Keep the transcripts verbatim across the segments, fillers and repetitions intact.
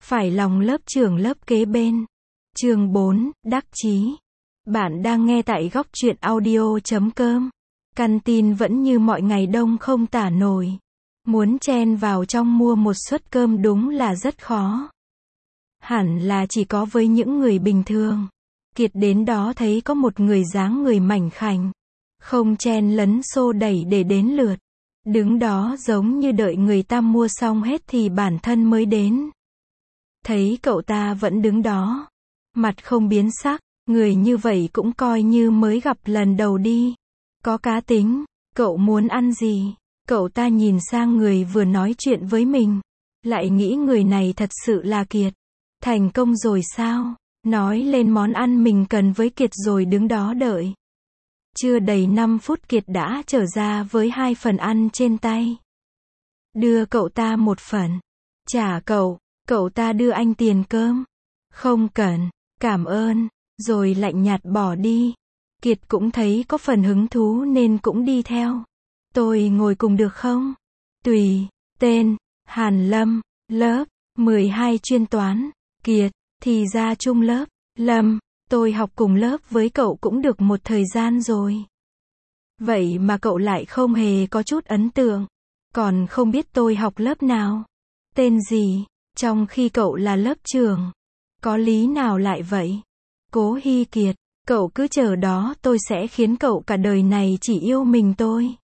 phải lòng lớp trưởng lớp kế bên. Chương bốn, đắc chí. Bạn đang nghe tại góc truyện audio chấm com. Căn tin vẫn như mọi ngày đông không tả nổi. Muốn chen vào trong mua một suất cơm đúng là rất khó. Hẳn là chỉ có với những người bình thường. Kiệt đến đó thấy có một người dáng người mảnh khảnh. Không chen lấn xô đẩy để đến lượt. Đứng đó giống như đợi người ta mua xong hết thì bản thân mới đến. Thấy cậu ta vẫn đứng đó. Mặt không biến sắc, người như vậy cũng coi như mới gặp lần đầu đi. Có cá tính, cậu muốn ăn gì? Cậu ta nhìn sang người vừa nói chuyện với mình. Lại nghĩ người này thật sự là Kiệt. Thành công rồi sao? Nói lên món ăn mình cần với Kiệt rồi đứng đó đợi. Chưa đầy năm phút Kiệt đã trở ra với hai phần ăn trên tay. Đưa cậu ta một phần. Trả cậu, cậu ta đưa anh tiền cơm. Không cần, cảm ơn, rồi lạnh nhạt bỏ đi. Kiệt cũng thấy có phần hứng thú nên cũng đi theo. Tôi ngồi cùng được không? Tùy, tên, Hàn Lâm, lớp, mười hai chuyên toán. Kiệt, thì ra chung lớp. Lâm, tôi học cùng lớp với cậu cũng được một thời gian rồi. Vậy mà cậu lại không hề có chút ấn tượng. Còn không biết tôi học lớp nào. Tên gì, trong khi cậu là lớp trưởng. Có lý nào lại vậy? Cố Hy Kiệt, cậu cứ chờ đó tôi sẽ khiến cậu cả đời này chỉ yêu mình tôi.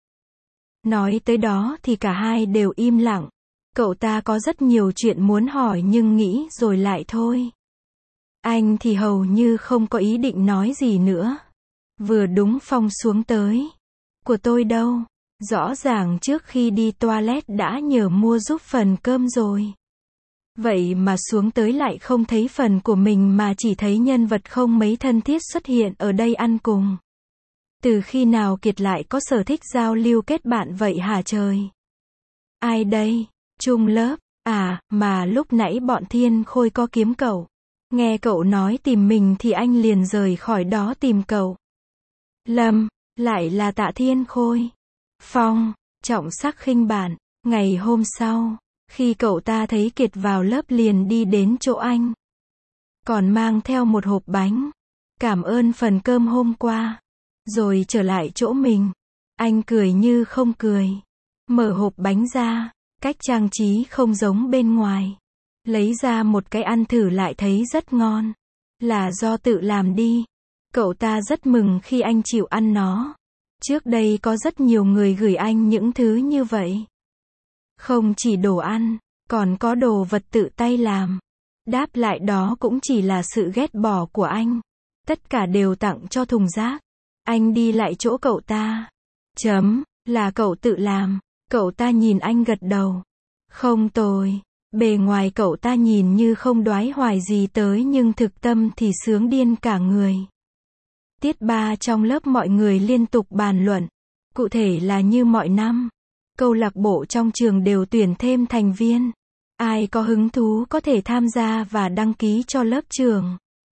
Nói tới đó thì cả hai đều im lặng. Cậu ta có rất nhiều chuyện muốn hỏi nhưng nghĩ rồi lại thôi. Anh thì hầu như không có ý định nói gì nữa. Vừa đúng Phong xuống tới. Của tôi đâu? Rõ ràng trước khi đi toilet đã nhờ mua giúp phần cơm rồi. Vậy mà xuống tới lại không thấy phần của mình mà chỉ thấy nhân vật không mấy thân thiết xuất hiện ở đây ăn cùng. Từ khi nào Kiệt lại có sở thích giao lưu kết bạn vậy hả trời? Ai đây? Chung lớp? À, mà lúc nãy bọn Thiên Khôi có kiếm cậu. Nghe cậu nói tìm mình thì anh liền rời khỏi đó tìm cậu. Lâm, lại là Tạ Thiên Khôi. Phong, trọng sắc khinh bạn. Ngày hôm sau, khi cậu ta thấy Kiệt vào lớp liền đi đến chỗ anh. Còn mang theo một hộp bánh. Cảm ơn phần cơm hôm qua. Rồi trở lại chỗ mình. Anh cười như không cười. Mở hộp bánh ra. Cách trang trí không giống bên ngoài. Lấy ra một cái ăn thử lại thấy rất ngon. Là do tự làm đi. Cậu ta rất mừng khi anh chịu ăn nó. Trước đây có rất nhiều người gửi anh những thứ như vậy. Không chỉ đồ ăn, còn có đồ vật tự tay làm. Đáp lại đó cũng chỉ là sự ghét bỏ của anh. Tất cả đều tặng cho thùng rác. Anh đi lại chỗ cậu ta. Chấm, là cậu tự làm. Cậu ta nhìn anh gật đầu. Không tồi. Bề ngoài cậu ta nhìn như không đoái hoài gì tới nhưng thực tâm thì sướng điên cả người. Tiết ba trong lớp mọi người liên tục bàn luận. Cụ thể là như mọi năm. Câu lạc bộ trong trường đều tuyển thêm thành viên. Ai có hứng thú có thể tham gia và đăng ký cho lớp trường.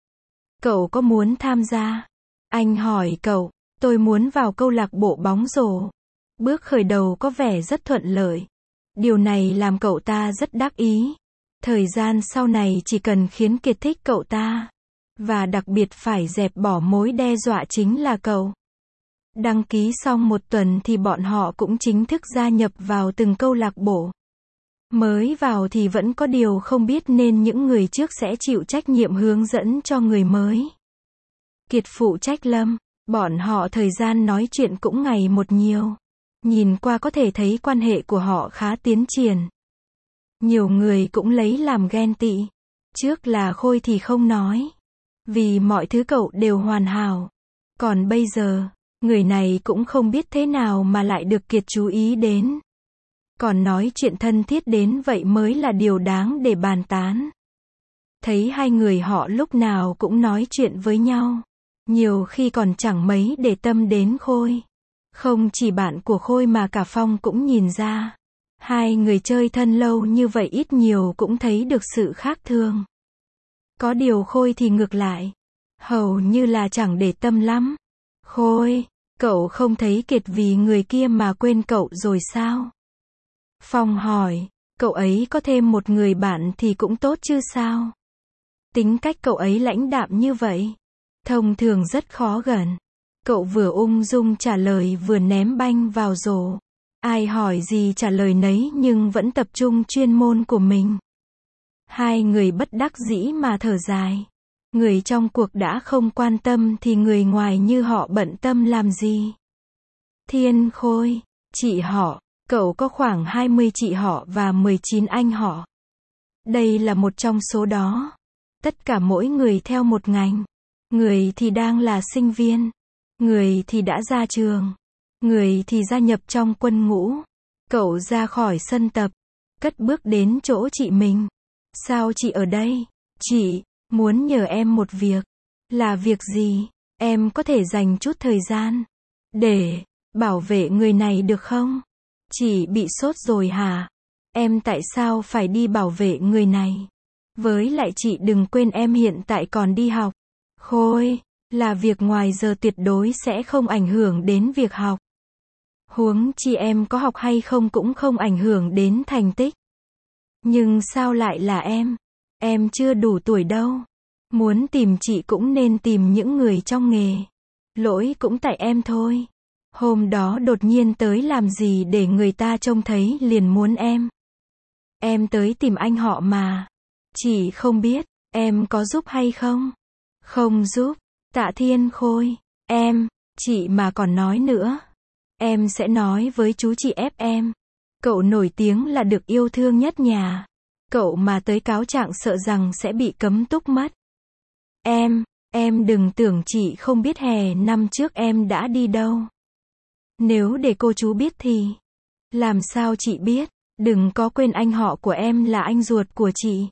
Cậu có muốn tham gia? Anh hỏi cậu. Tôi muốn vào câu lạc bộ bóng rổ. Bước khởi đầu có vẻ rất thuận lợi. Điều này làm cậu ta rất đắc ý. Thời gian sau này chỉ cần khiến Kiệt thích cậu ta. Và đặc biệt phải dẹp bỏ mối đe dọa chính là cậu. Đăng ký xong một tuần thì bọn họ cũng chính thức gia nhập vào từng câu lạc bộ. Mới vào thì vẫn có điều không biết nên những người trước sẽ chịu trách nhiệm hướng dẫn cho người mới. Kiệt phụ trách Lâm. Bọn họ thời gian nói chuyện cũng ngày một nhiều. Nhìn qua có thể thấy quan hệ của họ khá tiến triển. Nhiều người cũng lấy làm ghen tị. Trước là Khôi thì không nói. Vì mọi thứ cậu đều hoàn hảo. Còn bây giờ, người này cũng không biết thế nào mà lại được Kiệt chú ý đến. Còn nói chuyện thân thiết đến vậy mới là điều đáng để bàn tán. Thấy hai người họ lúc nào cũng nói chuyện với nhau. Nhiều khi còn chẳng mấy để tâm đến Khôi. Không chỉ bạn của Khôi mà cả Phong cũng nhìn ra. Hai người chơi thân lâu như vậy ít nhiều cũng thấy được sự khác thường. Có điều Khôi thì ngược lại. Hầu như là chẳng để tâm lắm. Khôi, cậu không thấy Kiệt vì người kia mà quên cậu rồi sao? Phong hỏi. Cậu ấy có thêm một người bạn thì cũng tốt chứ sao? Tính cách cậu ấy lãnh đạm như vậy, thông thường rất khó gần. Cậu vừa ung dung trả lời vừa ném banh vào rổ. Ai hỏi gì trả lời nấy nhưng vẫn tập trung chuyên môn của mình. Hai người bất đắc dĩ mà thở dài. Người trong cuộc đã không quan tâm thì người ngoài như họ bận tâm làm gì? Thiên Khôi, chị họ, cậu có khoảng hai mươi chị họ và mười chín anh họ. Đây là một trong số đó. Tất cả mỗi người theo một ngành. Người thì đang là sinh viên. Người thì đã ra trường. Người thì gia nhập trong quân ngũ. Cậu ra khỏi sân tập, cất bước đến chỗ chị mình. Sao chị ở đây? Chị muốn nhờ em một việc. Là việc gì? Em có thể dành chút thời gian để bảo vệ người này được không? Chị bị sốt rồi hả? Em tại sao phải đi bảo vệ người này? Với lại chị đừng quên em hiện tại còn đi học. Khôi, là việc ngoài giờ tuyệt đối sẽ không ảnh hưởng đến việc học. Huống chi em có học hay không cũng không ảnh hưởng đến thành tích. Nhưng sao lại là em? Em chưa đủ tuổi đâu. Muốn tìm chị cũng nên tìm những người trong nghề. Lỗi cũng tại em thôi. Hôm đó đột nhiên tới làm gì để người ta trông thấy liền muốn em. Em tới tìm anh họ mà. Chị không biết, em có giúp hay không? Không giúp. Tạ Thiên Khôi, em, chị mà còn nói nữa. Em sẽ nói với chú chị ép em. Cậu nổi tiếng là được yêu thương nhất nhà. Cậu mà tới cáo trạng sợ rằng sẽ bị cấm túc mất. Em, em đừng tưởng chị không biết hè năm trước em đã đi đâu. Nếu để cô chú biết thì, làm sao chị biết? Đừng có quên anh họ của em là anh ruột của chị.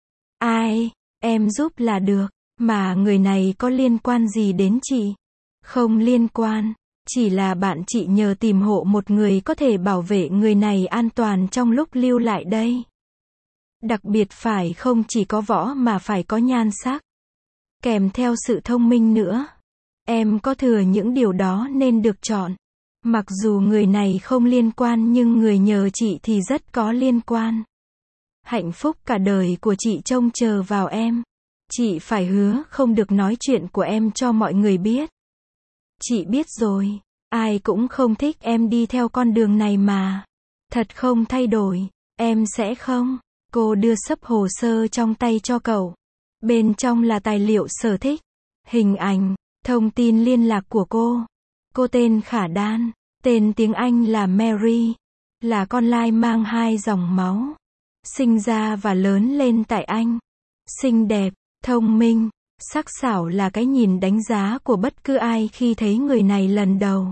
Ai, em giúp là được, mà người này có liên quan gì đến chị? Không liên quan, chỉ là bạn chị nhờ tìm hộ một người có thể bảo vệ người này an toàn trong lúc lưu lại đây. Đặc biệt phải không chỉ có võ mà phải có nhan sắc, kèm theo sự thông minh nữa. Em có thừa những điều đó nên được chọn. Mặc dù người này không liên quan nhưng người nhờ chị thì rất có liên quan. Hạnh phúc cả đời của chị trông chờ vào em. Chị phải hứa không được nói chuyện của em cho mọi người biết. Chị biết rồi, ai cũng không thích em đi theo con đường này mà. Thật không thay đổi, em sẽ không. Cô đưa xấp hồ sơ trong tay cho cậu. Bên trong là tài liệu sở thích, hình ảnh, thông tin liên lạc của cô. Cô tên Khả Đan, tên tiếng Anh là Mary, là con lai mang hai dòng máu. Sinh ra và lớn lên tại Anh. Xinh đẹp, thông minh, sắc sảo là cái nhìn đánh giá của bất cứ ai khi thấy người này lần đầu.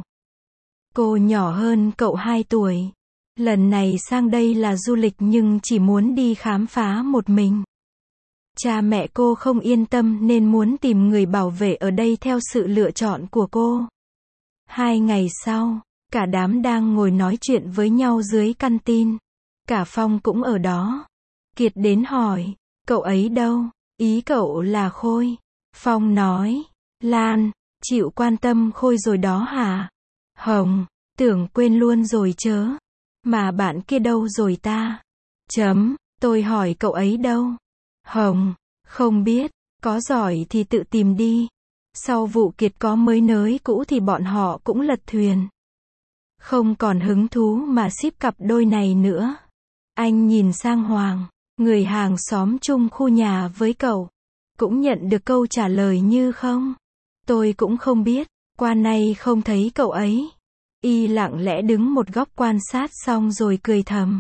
Cô nhỏ hơn cậu hai tuổi. Lần này sang đây là du lịch nhưng chỉ muốn đi khám phá một mình. Cha mẹ cô không yên tâm nên muốn tìm người bảo vệ ở đây theo sự lựa chọn của cô. Hai ngày sau, cả đám đang ngồi nói chuyện với nhau dưới căn tin. Cả Phong cũng ở đó. Kiệt đến hỏi, cậu ấy đâu? Ý cậu là Khôi. Phong nói, Lan, chịu quan tâm Khôi rồi đó hả? Hồng, tưởng quên luôn rồi chớ. Mà bạn kia đâu rồi ta? Chấm, tôi hỏi cậu ấy đâu? Hồng, không biết, có giỏi thì tự tìm đi. Sau vụ Kiệt có mới nới cũ thì bọn họ cũng lật thuyền. Không còn hứng thú mà ship cặp đôi này nữa. Anh nhìn sang Hoàng, người hàng xóm chung khu nhà với cậu. Cũng nhận được câu trả lời như không. Tôi cũng không biết, qua nay không thấy cậu ấy. Y lặng lẽ đứng một góc quan sát xong rồi cười thầm.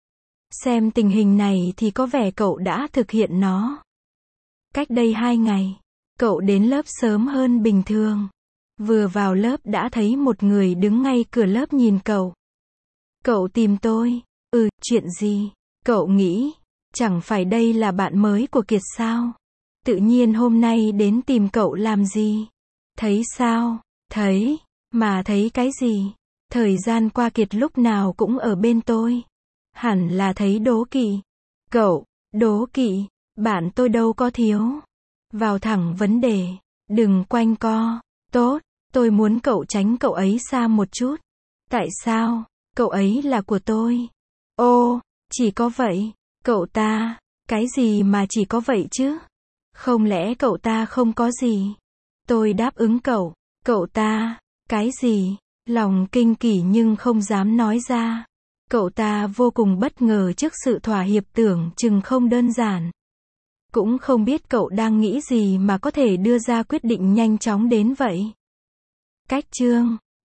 Xem tình hình này thì có vẻ cậu đã thực hiện nó. Cách đây hai ngày, cậu đến lớp sớm hơn bình thường. Vừa vào lớp đã thấy một người đứng ngay cửa lớp nhìn cậu. Cậu tìm tôi? Ừ, chuyện gì? Cậu nghĩ, chẳng phải đây là bạn mới của Kiệt sao? Tự nhiên hôm nay đến tìm cậu làm gì? Thấy sao? Thấy, mà thấy cái gì? Thời gian qua Kiệt lúc nào cũng ở bên tôi. Hẳn là thấy đố kỵ. Cậu, đố kỵ, bạn tôi đâu có thiếu. Vào thẳng vấn đề, đừng quanh co. Tốt, tôi muốn cậu tránh cậu ấy xa một chút. Tại sao? Cậu ấy là của tôi. Ô, Chỉ có vậy. Cậu ta, cái gì mà chỉ có vậy chứ? Không lẽ cậu ta không có gì? Tôi đáp ứng cậu. Cậu ta, cái gì? Lòng kinh kỳ nhưng không dám nói ra. Cậu ta vô cùng bất ngờ trước sự thỏa hiệp tưởng chừng không đơn giản. Cũng không biết cậu đang nghĩ gì mà có thể đưa ra quyết định nhanh chóng đến vậy. Cách chương